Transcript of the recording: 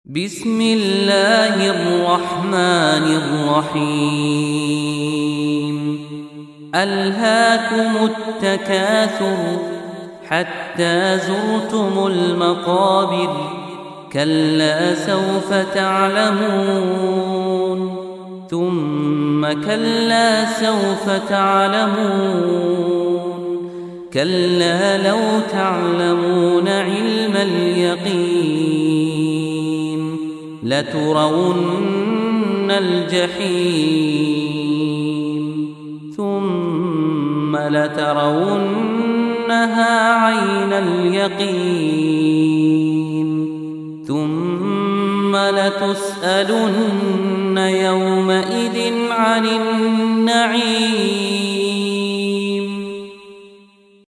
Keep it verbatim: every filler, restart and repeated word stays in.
بسم الله الرحمن الرحيم ألهاكم التكاثر حتى زرتم المقابر كلا سوف تعلمون ثم كلا سوف تعلمون كلا لو تعلمون علم اليقين لترون الجحيم ثم لترونها عين اليقين ثم لتسألن يومئذ عن النعيم.